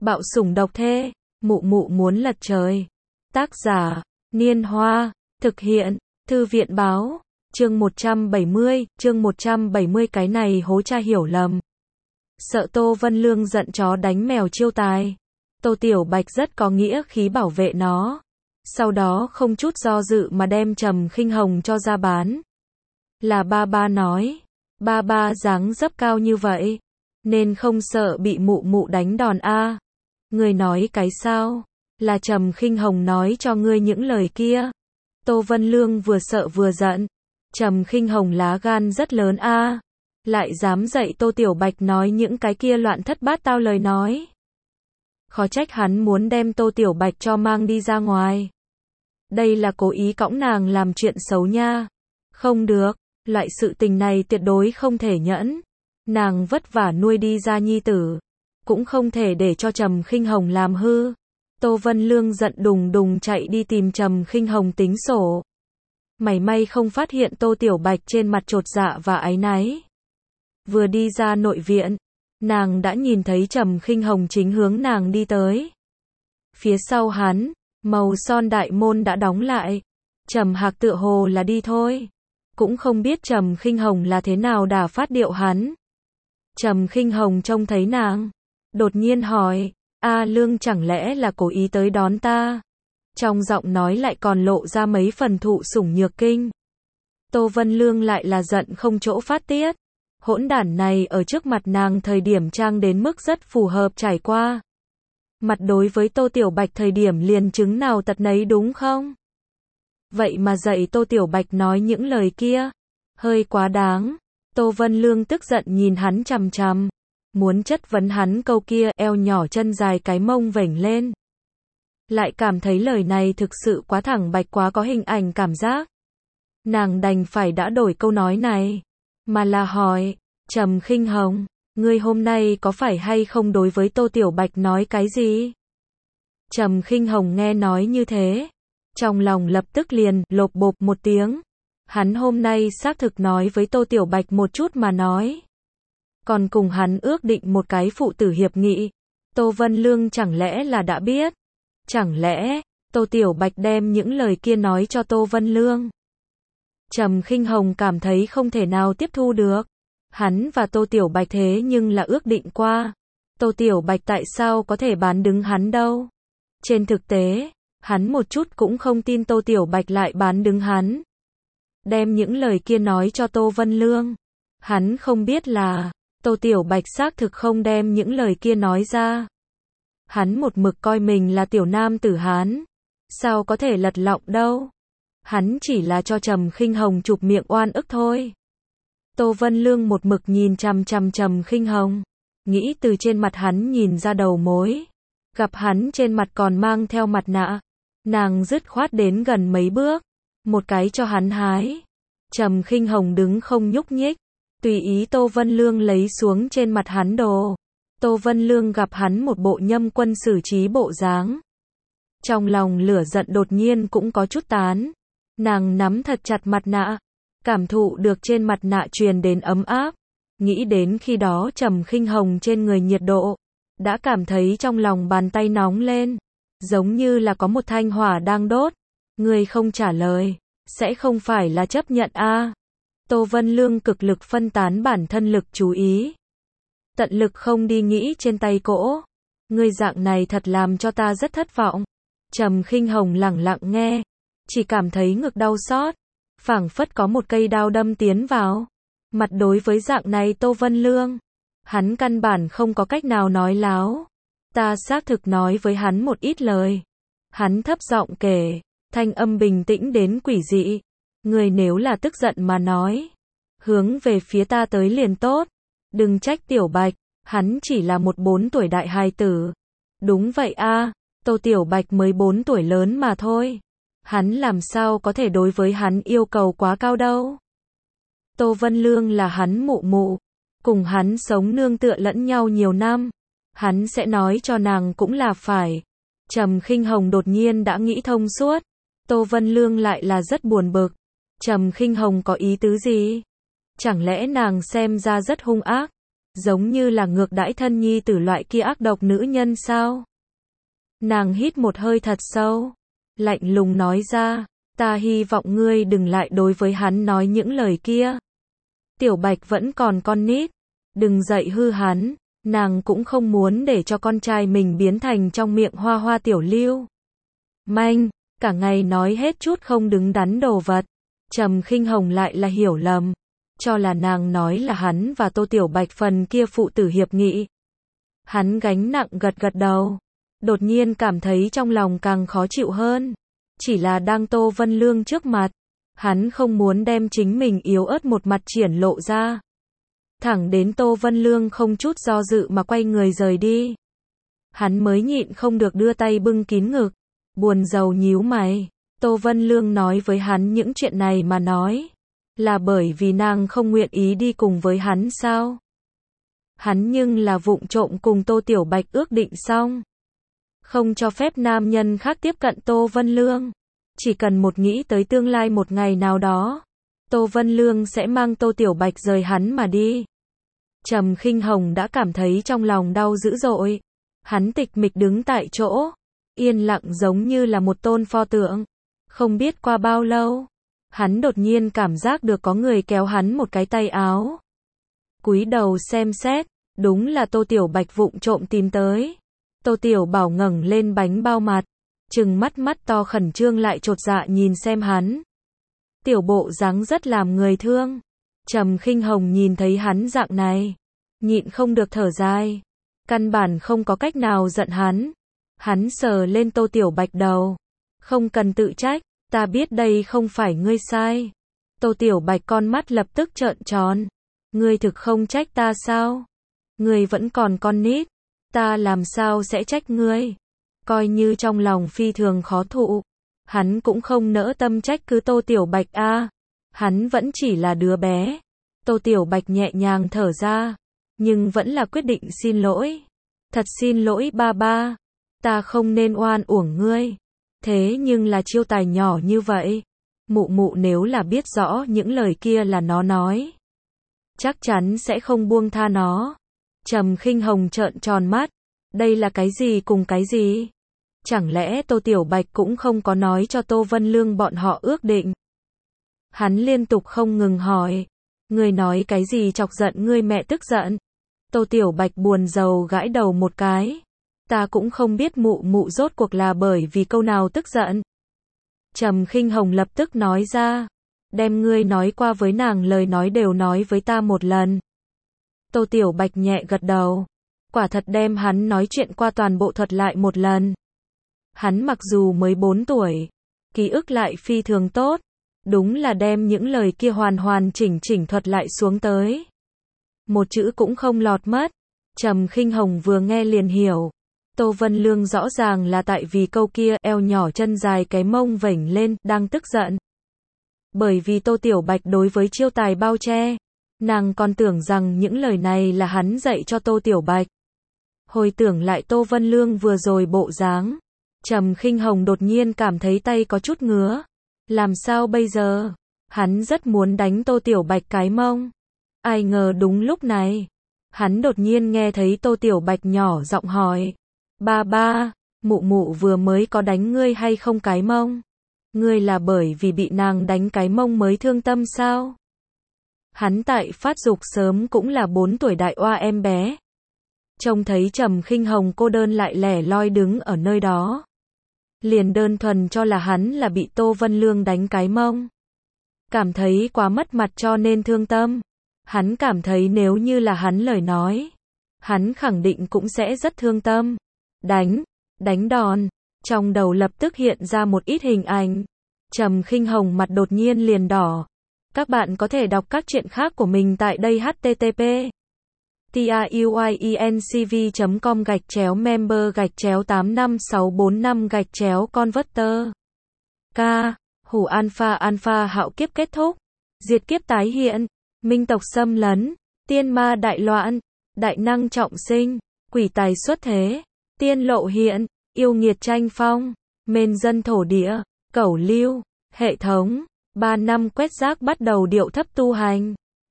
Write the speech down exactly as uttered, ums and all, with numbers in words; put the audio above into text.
Bạo sủng độc thê, mụ mụ muốn lật trời. Tác giả, Niên Hoa, thực hiện, Thư viện báo, chương một trăm bảy mươi, chương một trăm bảy mươi cái này hố cha hiểu lầm. Sợ Tô Vân Lương giận chó đánh mèo chiêu tài. Tô Tiểu Bạch rất có nghĩa khí bảo vệ nó. Sau đó không chút do dự mà đem Trầm Khinh Hồng cho ra bán. Là ba ba nói, ba ba dáng dấp cao như vậy, nên không sợ bị mụ mụ đánh đòn a. Người nói cái sao? Là Trầm Khinh Hồng nói cho ngươi những lời kia. Tô Vân Lương vừa sợ vừa giận. Trầm Khinh Hồng lá gan rất lớn a, lại dám dạy Tô Tiểu Bạch nói những cái kia loạn thất bát tao lời nói. Khó trách hắn muốn đem Tô Tiểu Bạch cho mang đi ra ngoài. Đây là cố ý cõng nàng làm chuyện xấu nha. Không được, loại sự tình này tuyệt đối không thể nhẫn. Nàng vất vả nuôi đi ra nhi tử, cũng không thể để cho Trầm Khinh Hồng làm hư. Tô Vân Lương giận đùng đùng chạy đi tìm Trầm Khinh Hồng tính sổ. Mảy may không phát hiện Tô Tiểu Bạch trên mặt chột dạ và áy náy. Vừa đi ra nội viện, nàng đã nhìn thấy Trầm Khinh Hồng chính hướng nàng đi tới. Phía sau hắn, màu son đại môn đã đóng lại. Trầm Hạc tựa hồ là đi thôi. Cũng không biết Trầm Khinh Hồng là thế nào đả phát điệu hắn. Trầm Khinh Hồng trông thấy nàng, đột nhiên hỏi, A Lương chẳng lẽ là cố ý tới đón ta? Trong giọng nói lại còn lộ ra mấy phần thụ sủng nhược kinh. Tô Vân Lương lại là giận không chỗ phát tiết. Hỗn đản này ở trước mặt nàng thời điểm trang đến mức rất phù hợp trải qua. Mặt đối với Tô Tiểu Bạch thời điểm liền chứng nào tật nấy đúng không? Vậy mà dạy Tô Tiểu Bạch nói những lời kia, hơi quá đáng. Tô Vân Lương tức giận nhìn hắn chằm chằm, muốn chất vấn hắn câu kia eo nhỏ chân dài cái mông vểnh lên. Lại cảm thấy lời này thực sự quá thẳng bạch quá có hình ảnh cảm giác. Nàng đành phải đã đổi câu nói này, mà là hỏi, Trầm Khinh Hồng, ngươi hôm nay có phải hay không đối với Tô Tiểu Bạch nói cái gì? Trầm Khinh Hồng nghe nói như thế, trong lòng lập tức liền lộp bộp một tiếng. Hắn hôm nay xác thực nói với Tô Tiểu Bạch một chút mà nói. Còn cùng hắn ước định một cái phụ tử hiệp nghị. Tô Vân Lương chẳng lẽ là đã biết? Chẳng lẽ, Tô Tiểu Bạch đem những lời kia nói cho Tô Vân Lương? Trầm Khinh Hồng cảm thấy không thể nào tiếp thu được. Hắn và Tô Tiểu Bạch thế nhưng là ước định qua. Tô Tiểu Bạch tại sao có thể bán đứng hắn đâu? Trên thực tế, hắn một chút cũng không tin Tô Tiểu Bạch lại bán đứng hắn. Đem những lời kia nói cho Tô Vân Lương. Hắn không biết là, Tô Tiểu Bạch xác thực không đem những lời kia nói ra. Hắn một mực coi mình là tiểu nam tử Hán. Sao có thể lật lọng đâu. Hắn chỉ là cho Trầm Khinh Hồng chụp miệng oan ức thôi. Tô Vân Lương một mực nhìn chằm chằm Trầm Khinh Hồng. Nghĩ từ trên mặt hắn nhìn ra đầu mối. Gặp hắn trên mặt còn mang theo mặt nạ. Nàng dứt khoát đến gần mấy bước. Một cái cho hắn hái. Trầm Khinh Hồng đứng không nhúc nhích. Tùy ý Tô Vân Lương lấy xuống trên mặt hắn đồ. Tô Vân Lương gặp hắn một bộ nhâm quân xử trí bộ dáng. Trong lòng lửa giận đột nhiên cũng có chút tán. Nàng nắm thật chặt mặt nạ. Cảm thụ được trên mặt nạ truyền đến ấm áp. Nghĩ đến khi đó Trầm Khinh Hồng trên người nhiệt độ. Đã cảm thấy trong lòng bàn tay nóng lên. Giống như là có một thanh hỏa đang đốt. Người không trả lời, sẽ không phải là chấp nhận a. Tô Vân Lương cực lực phân tán bản thân lực chú ý. Tận lực không đi nghĩ trên tay cỗ. Người dạng này thật làm cho ta rất thất vọng. Trầm Khinh Hồng lẳng lặng nghe. Chỉ cảm thấy ngực đau xót. Phảng phất có một cây đao đâm tiến vào. Mặt đối với dạng này Tô Vân Lương. Hắn căn bản không có cách nào nói láo. Ta xác thực nói với hắn một ít lời. Hắn thấp giọng kể. Thanh âm bình tĩnh đến quỷ dị. Người nếu là tức giận mà nói. Hướng về phía ta tới liền tốt. Đừng trách Tiểu Bạch. Hắn chỉ là một bốn tuổi đại hài tử. Đúng vậy a, Tô Tiểu Bạch mới bốn tuổi lớn mà thôi. Hắn làm sao có thể đối với hắn yêu cầu quá cao đâu. Tô Vân Lương là hắn mụ mụ. Cùng hắn sống nương tựa lẫn nhau nhiều năm. Hắn sẽ nói cho nàng cũng là phải. Trầm Khinh Hồng đột nhiên đã nghĩ thông suốt. Tô Vân Lương lại là rất buồn bực. Trầm Khinh Hồng có ý tứ gì? Chẳng lẽ nàng xem ra rất hung ác? giống như là ngược đãi thân nhi tử loại kia ác độc nữ nhân sao? Nàng hít một hơi thật sâu, lạnh lùng nói ra, ta hy vọng ngươi đừng lại đối với hắn nói những lời kia. Tiểu Bạch vẫn còn con nít, đừng dạy hư hắn, nàng cũng không muốn để cho con trai mình biến thành trong miệng Hoa Hoa tiểu lưu manh, cả ngày nói hết chút không đứng đắn đồ vật. Trầm Khinh Hồng lại là hiểu lầm, cho là nàng nói là hắn và Tô Tiểu Bạch phần kia phụ tử hiệp nghị. Hắn gánh nặng gật gật đầu, đột nhiên cảm thấy trong lòng càng khó chịu hơn. Chỉ là đang Tô Vân Lương trước mặt, hắn không muốn đem chính mình yếu ớt một mặt triển lộ ra. Thẳng đến Tô Vân Lương không chút do dự mà quay người rời đi. Hắn mới nhịn không được đưa tay bưng kín ngực, buồn rầu nhíu mày. Tô Vân Lương nói với hắn những chuyện này mà nói, là bởi vì nàng không nguyện ý đi cùng với hắn sao? Hắn nhưng là vụng trộm cùng Tô Tiểu Bạch ước định xong, không cho phép nam nhân khác tiếp cận Tô Vân Lương. Chỉ cần một nghĩ tới tương lai một ngày nào đó, Tô Vân Lương sẽ mang Tô Tiểu Bạch rời hắn mà đi. Trầm Khinh Hồng đã cảm thấy trong lòng đau dữ dội. Hắn tịch mịch đứng tại chỗ, yên lặng giống như là một tôn pho tượng. Không biết qua bao lâu, hắn đột nhiên cảm giác được có người kéo hắn một cái tay áo. Cúi đầu xem xét, đúng là Tô Tiểu Bạch vụng trộm tìm tới. Tô Tiểu Bảo ngẩng lên bánh bao mặt, trừng mắt mắt to khẩn trương lại chột dạ nhìn xem hắn. Tiểu bộ dáng rất làm người thương. Trầm Khinh Hồng nhìn thấy hắn dạng này, nhịn không được thở dài. Căn bản không có cách nào giận hắn. Hắn sờ lên Tô Tiểu Bạch đầu. Không cần tự trách, ta biết đây không phải ngươi sai. Tô Tiểu Bạch con mắt lập tức trợn tròn. Ngươi thực không trách ta sao? Ngươi vẫn còn con nít, ta làm sao sẽ trách ngươi? Coi như trong lòng phi thường khó thụ, hắn cũng không nỡ tâm trách cứ Tô Tiểu Bạch a. À. Hắn vẫn chỉ là đứa bé. Tô Tiểu Bạch nhẹ nhàng thở ra, nhưng vẫn là quyết định xin lỗi. Thật xin lỗi ba ba, ta không nên oan uổng ngươi. Thế nhưng là chiêu tài nhỏ như vậy, mụ mụ nếu là biết rõ những lời kia là nó nói, chắc chắn sẽ không buông tha nó. Trầm Khinh Hồng trợn tròn mắt, đây là cái gì cùng cái gì? Chẳng lẽ Tô Tiểu Bạch cũng không có nói cho Tô Vân Lương bọn họ ước định? Hắn liên tục không ngừng hỏi, ngươi nói cái gì chọc giận ngươi mẹ tức giận? Tô Tiểu Bạch buồn rầu gãi đầu một cái, ta cũng không biết mụ mụ rốt cuộc là bởi vì câu nào tức giận. Trầm Khinh Hồng lập tức nói ra, đem ngươi nói qua với nàng lời nói đều nói với ta một lần. Tô Tiểu Bạch nhẹ gật đầu, quả thật đem hắn nói chuyện qua toàn bộ thuật lại một lần. Hắn mặc dù mới bốn tuổi, ký ức lại phi thường tốt, đúng là đem những lời kia hoàn hoàn chỉnh chỉnh thuật lại xuống tới. Một chữ cũng không lọt mất. Trầm Khinh Hồng vừa nghe liền hiểu. Tô Vân Lương rõ ràng là tại vì câu kia eo nhỏ chân dài cái mông vểnh lên, đang tức giận. Bởi vì Tô Tiểu Bạch đối với chiêu tài bao che, nàng còn tưởng rằng những lời này là hắn dạy cho Tô Tiểu Bạch. Hồi tưởng lại Tô Vân Lương vừa rồi bộ dáng, Trầm Khinh Hồng đột nhiên cảm thấy tay có chút ngứa. Làm sao bây giờ? Hắn rất muốn đánh Tô Tiểu Bạch cái mông. Ai ngờ đúng lúc này, hắn đột nhiên nghe thấy Tô Tiểu Bạch nhỏ giọng hỏi, ba ba, mụ mụ vừa mới có đánh ngươi hay không cái mông? Ngươi là bởi vì bị nàng đánh cái mông mới thương tâm sao? Hắn tại phát dục sớm cũng là bốn tuổi đại oa em bé. Trông thấy Trầm Khinh Hồng cô đơn lại lẻ loi đứng ở nơi đó, liền đơn thuần cho là hắn là bị Tô Vân Lương đánh cái mông. Cảm thấy quá mất mặt cho nên thương tâm. Hắn cảm thấy nếu như là hắn lời nói, hắn khẳng định cũng sẽ rất thương tâm. Đánh, đánh đòn, trong đầu lập tức hiện ra một ít hình ảnh. Trầm Khinh Hồng mặt đột nhiên liền đỏ. Các bạn có thể đọc các truyện khác của mình tại đây h t t p truyencv chấm com gạch chéo member gạch chéo tám năm sáu bốn năm gạch chéo converter. K. Hủ alpha alpha hạo kiếp kết thúc. Diệt kiếp tái hiện. Minh tộc xâm lấn. Tiên ma đại loạn. Đại năng trọng sinh. Quỷ tài xuất thế. Tiên lộ hiện. Yêu nghiệt tranh phong. Mên dân thổ địa. Cẩu lưu. Hệ thống. Ba năm quét rác bắt đầu điệu thấp tu hành.